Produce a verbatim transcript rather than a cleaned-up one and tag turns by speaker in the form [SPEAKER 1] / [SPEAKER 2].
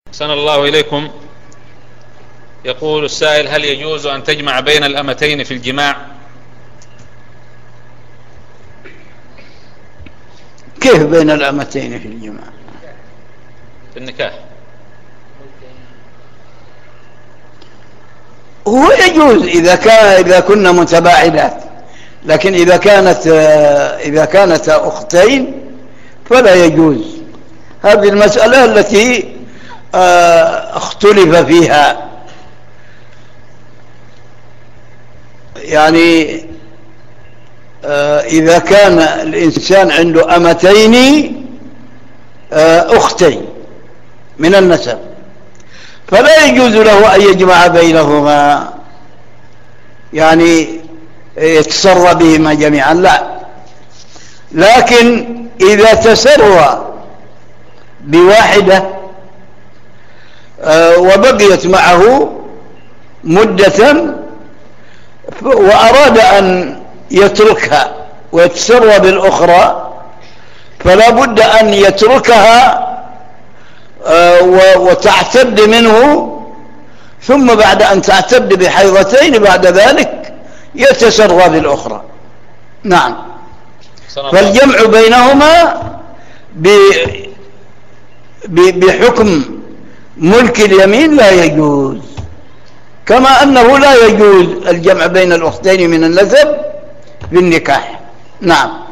[SPEAKER 1] أحسن الله إليكم. يقول السائل: هل يجوز أن تجمع بين الأمتين في الجماع؟
[SPEAKER 2] كيف بين الأمتين في الجماع؟
[SPEAKER 1] في النكاح.
[SPEAKER 2] هو يجوز إذا كان إذا كنا متباعدات، لكن إذا كانت إذا كانت أختين فلا يجوز. هذه المسألة التي اختلف فيها، يعني إذا كان الإنسان عنده أمتين أختين من النسب فلا يجوز له أن يجمع بينهما، يعني يتسرى بهما جميعا، لا. لكن إذا تسرى بواحدة وبقيت معه مدة وأراد أن يتركها ويتسرى بالأخرى، فلا بد أن يتركها وتعتد منه، ثم بعد أن تعتد بحيضتين بعد ذلك يتسرى بالأخرى. نعم. فالجمع بينهما بحكم ملك اليمين لا يجوز، كما أنه لا يجوز الجمع بين الأختين من النسب بالنكاح. نعم.